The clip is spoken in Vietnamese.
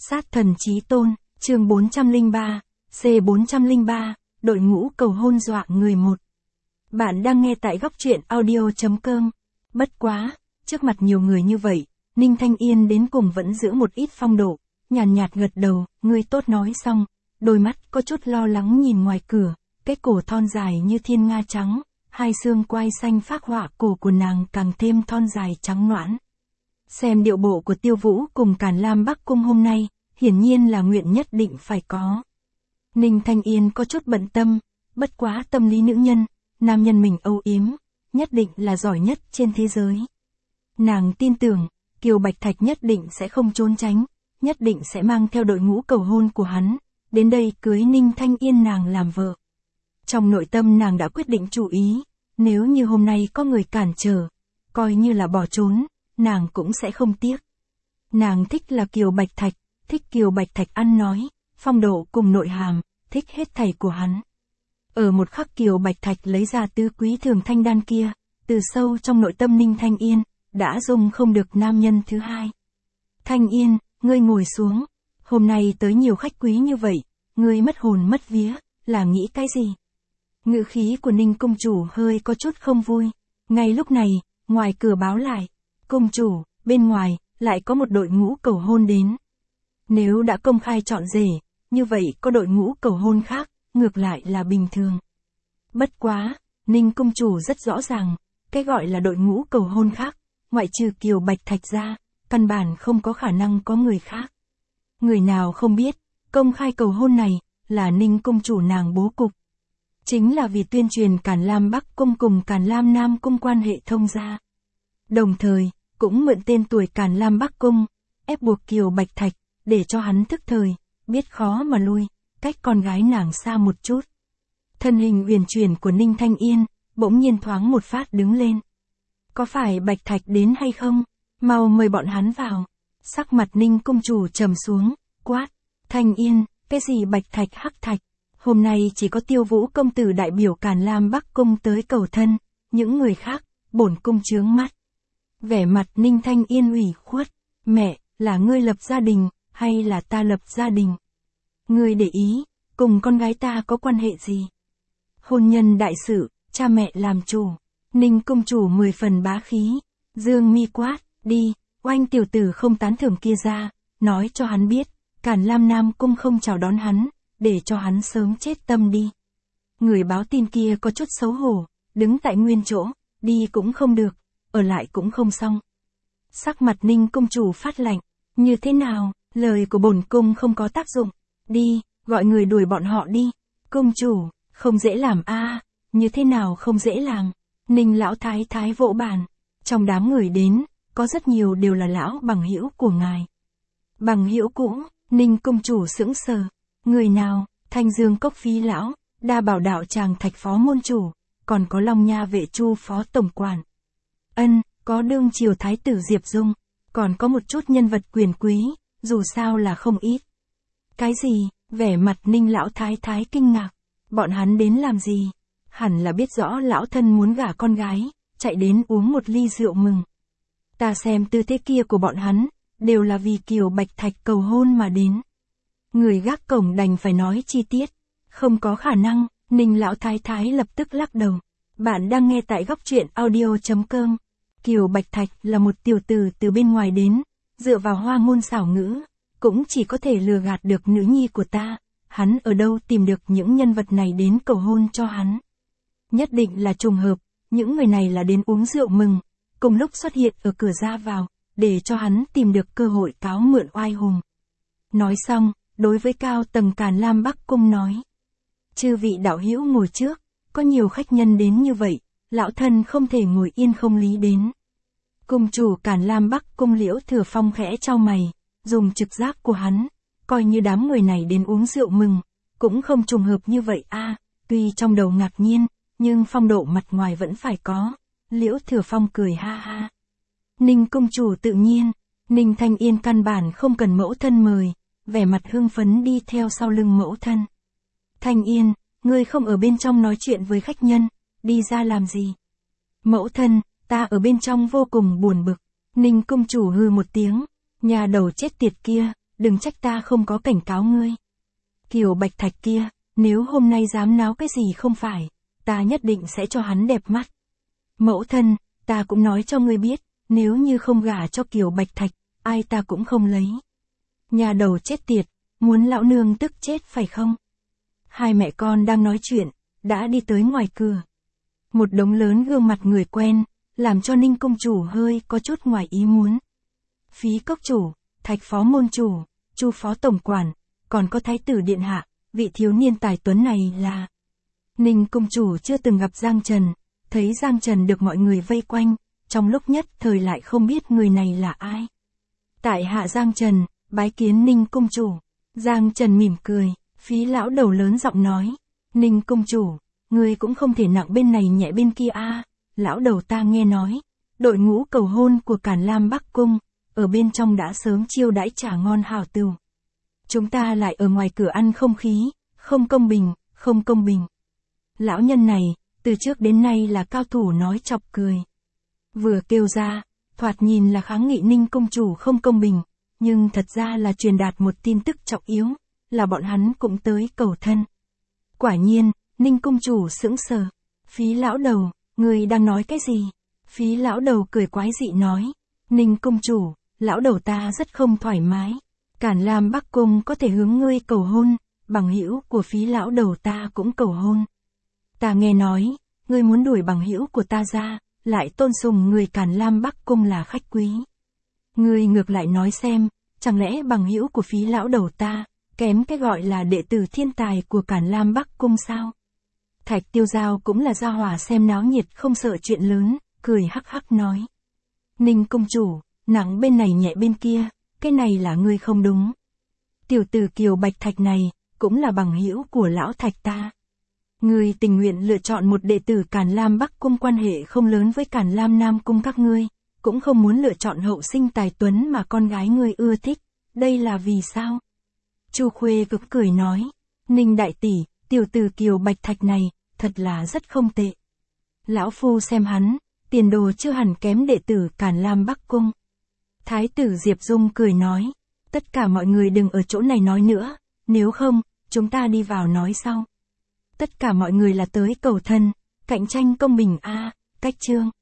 Sát thần chí tôn, chương 403, C403, đội ngũ cầu hôn dọa người một. Bạn đang nghe tại góc truyện audio.com. Bất quá, trước mặt nhiều người như vậy, Ninh Thanh Yên đến cùng vẫn giữ một ít phong độ, nhàn nhạt gật đầu, ngươi tốt nói xong, đôi mắt có chút lo lắng nhìn ngoài cửa, cái cổ thon dài như thiên nga trắng, hai xương quai xanh phác họa cổ của nàng càng thêm thon dài trắng nõn. Xem điệu bộ của Tiêu Vũ cùng Càn Lam Bắc Cung hôm nay, hiển nhiên là nguyện nhất định phải có. Ninh Thanh Yên có chút bận tâm, bất quá tâm lý nữ nhân, nam nhân mình âu yếm, nhất định là giỏi nhất trên thế giới. Nàng tin tưởng, Kiều Bạch Thạch nhất định sẽ không trốn tránh, nhất định sẽ mang theo đội ngũ cầu hôn của hắn, đến đây cưới Ninh Thanh Yên nàng làm vợ. Trong nội tâm nàng đã quyết định chủ ý, nếu như hôm nay có người cản trở, coi như là bỏ trốn, nàng cũng sẽ không tiếc. Nàng thích là Kiều Bạch Thạch, thích Kiều Bạch Thạch ăn nói, phong độ cùng nội hàm, thích hết thảy của hắn. Ở một khắc Kiều Bạch Thạch lấy ra tứ quý thường thanh đan kia, từ sâu trong nội tâm Ninh Thanh Yên, đã dung không được nam nhân thứ hai. Thanh Yên, ngươi ngồi xuống, hôm nay tới nhiều khách quý như vậy, ngươi mất hồn mất vía, là nghĩ cái gì? Ngữ khí của Ninh công chủ hơi có chút không vui. Ngay lúc này, ngoài cửa báo lại, công chủ, bên ngoài, lại có một đội ngũ cầu hôn đến. Nếu đã công khai chọn rể, như vậy có đội ngũ cầu hôn khác, ngược lại là bình thường. Bất quá, Ninh công chủ rất rõ ràng, cái gọi là đội ngũ cầu hôn khác, ngoại trừ Kiều Bạch Thạch ra, căn bản không có khả năng có người khác. Người nào không biết, công khai cầu hôn này, là Ninh công chủ nàng bố cục. Chính là vì tuyên truyền Càn Lam Bắc Cung cùng Càn Lam Nam Cung quan hệ thông gia. Đồng thời, cũng mượn tên tuổi Càn Lam Bắc Cung, ép buộc Kiều Bạch Thạch, để cho hắn thức thời, biết khó mà lui, cách con gái nàng xa một chút. Thân hình uyển chuyển của Ninh Thanh Yên, bỗng nhiên thoáng một phát đứng lên. Có phải Bạch Thạch đến hay không? Mau mời bọn hắn vào. Sắc mặt Ninh công chủ trầm xuống, quát. Thanh Yên, cái gì Bạch Thạch Hắc Thạch? Hôm nay chỉ có Tiêu Vũ công tử đại biểu Càn Lam Bắc Cung tới cầu thân, những người khác, bổn cung chướng mắt. Vẻ mặt Ninh Thanh Yên ủy khuất. Mẹ, là ngươi lập gia đình, hay là ta lập gia đình? Ngươi để ý, cùng con gái ta có quan hệ gì? Hôn nhân đại sự, cha mẹ làm chủ. Ninh công chủ 10 phần bá khí. Dương mi quát, đi, oanh tiểu tử không tán thưởng kia ra, nói cho hắn biết, Càn Lam Nam Cung không chào đón hắn, để cho hắn sớm chết tâm đi. Người báo tin kia có chút xấu hổ, đứng tại nguyên chỗ, đi cũng không được, ở lại cũng không xong. Sắc mặt Ninh công chủ phát lạnh, như thế nào, lời của bổn cung không có tác dụng, đi, gọi người đuổi bọn họ đi. Công chủ, không dễ làm a, như thế nào không dễ làm? Ninh lão thái thái vỗ bàn, trong đám người đến, có rất nhiều đều là lão bằng hữu của ngài. Bằng hữu cũ, Ninh công chủ sững sờ. Người nào? Thanh Dương Cốc Phí lão, Đa Bảo đạo tràng Thạch phó môn chủ, còn có Long Nha vệ Chu phó tổng quản. Ân, có đương triều thái tử Diệp Dung, còn có một chút nhân vật quyền quý, dù sao là không ít. Cái gì? Vẻ mặt Ninh lão thái thái kinh ngạc. Bọn hắn đến làm gì? Hẳn là biết rõ lão thân muốn gả con gái, chạy đến uống một ly rượu mừng. Ta xem tư thế kia của bọn hắn, đều là vì Kiều Bạch Thạch cầu hôn mà đến. Người gác cổng đành phải nói chi tiết. Không có khả năng, Ninh lão thái thái lập tức lắc đầu. Bạn đang nghe tại góc truyện audio.com. Kiều Bạch Thạch là một tiểu tử từ bên ngoài đến, dựa vào hoa ngôn xảo ngữ, cũng chỉ có thể lừa gạt được nữ nhi của ta. Hắn ở đâu tìm được những nhân vật này đến cầu hôn cho hắn? Nhất định là trùng hợp, những người này là đến uống rượu mừng, cùng lúc xuất hiện ở cửa ra vào, để cho hắn tìm được cơ hội cáo mượn oai hùng. Nói xong, đối với cao tầng Càn Lam Bắc Cung nói. Chư vị đạo hữu ngồi trước, có nhiều khách nhân đến như vậy, lão thân không thể ngồi yên không lý đến. Cung chủ Càn Lam Bắc Cung Liễu Thừa Phong khẽ trao mày, dùng trực giác của hắn, coi như đám người này đến uống rượu mừng, cũng không trùng hợp như vậy a. Tuy trong đầu ngạc nhiên, nhưng phong độ mặt ngoài vẫn phải có. Liễu Thừa Phong cười ha ha. Ninh công chủ tự nhiên, Ninh Thanh Yên căn bản không cần mẫu thân mời, vẻ mặt hưng phấn đi theo sau lưng mẫu thân. Thanh Yên, ngươi không ở bên trong nói chuyện với khách nhân, đi ra làm gì? Mẫu thân, ta ở bên trong vô cùng buồn bực. Ninh công chủ hư một tiếng, nhà đầu chết tiệt kia, đừng trách ta không có cảnh cáo ngươi. Kiều Bạch Thạch kia, nếu hôm nay dám náo cái gì không phải, ta nhất định sẽ cho hắn đẹp mắt. Mẫu thân, ta cũng nói cho ngươi biết, nếu như không gả cho Kiều Bạch Thạch, ai ta cũng không lấy. Nhà đầu chết tiệt, muốn lão nương tức chết phải không? Hai mẹ con đang nói chuyện, đã đi tới ngoài cửa. Một đống lớn gương mặt người quen, làm cho Ninh công chủ hơi có chút ngoài ý muốn. Phí cốc chủ, Thạch phó môn chủ, Chu phó tổng quản, còn có thái tử điện hạ, vị thiếu niên tài tuấn này là... Ninh công chủ chưa từng gặp Giang Trần, thấy Giang Trần được mọi người vây quanh, trong lúc nhất thời lại không biết người này là ai. Tại hạ Giang Trần, bái kiến Ninh công chủ. Giang Trần mỉm cười, Phí lão đầu lớn giọng nói, Ninh công chủ, ngươi cũng không thể nặng bên này nhẹ bên kia a. Lão đầu ta nghe nói, đội ngũ cầu hôn của Càn Lam Bắc Cung, ở bên trong đã sớm chiêu đãi trà ngon hảo tửu. Chúng ta lại ở ngoài cửa ăn không khí, không công bình, không công bình. Lão nhân này, từ trước đến nay là cao thủ nói chọc cười. Vừa kêu ra, thoạt nhìn là kháng nghị Ninh công chủ không công bình, nhưng thật ra là truyền đạt một tin tức trọng yếu, là bọn hắn cũng tới cầu thân. Quả nhiên, Ninh công chủ sững sờ. Phí lão đầu, ngươi đang nói cái gì? Phí lão đầu cười quái dị nói, Ninh công chủ, lão đầu ta rất không thoải mái. Càn Lam Bắc Cung có thể hướng ngươi cầu hôn, bằng hữu của Phí lão đầu ta cũng cầu hôn. Ta nghe nói, ngươi muốn đuổi bằng hữu của ta ra, lại tôn sùng người Càn Lam Bắc Cung là khách quý. Ngươi ngược lại nói xem, chẳng lẽ bằng hữu của Phí lão đầu ta, kém cái gọi là đệ tử thiên tài của Càn Lam Bắc Cung sao? Thạch Tiêu Giao cũng là gia hỏa xem náo nhiệt không sợ chuyện lớn, cười hắc hắc nói. Ninh công chủ, nặng bên này nhẹ bên kia, cái này là ngươi không đúng. Tiểu tử Kiều Bạch Thạch này, cũng là bằng hữu của lão Thạch ta. Ngươi tình nguyện lựa chọn một đệ tử Càn Lam Bắc Cung quan hệ không lớn với Càn Lam Nam Cung các ngươi, cũng không muốn lựa chọn hậu sinh tài tuấn mà con gái ngươi ưa thích, đây là vì sao? Chu Khuê cực cười nói, Ninh đại tỷ, tiểu tử Kiều Bạch Thạch này, thật là rất không tệ. Lão phu xem hắn, tiền đồ chưa hẳn kém đệ tử Càn Lam Bắc Cung. Thái tử Diệp Dung cười nói, tất cả mọi người đừng ở chỗ này nói nữa, nếu không, chúng ta đi vào nói sau. Tất cả mọi người là tới cầu thân, cạnh tranh công bình a, cách chương.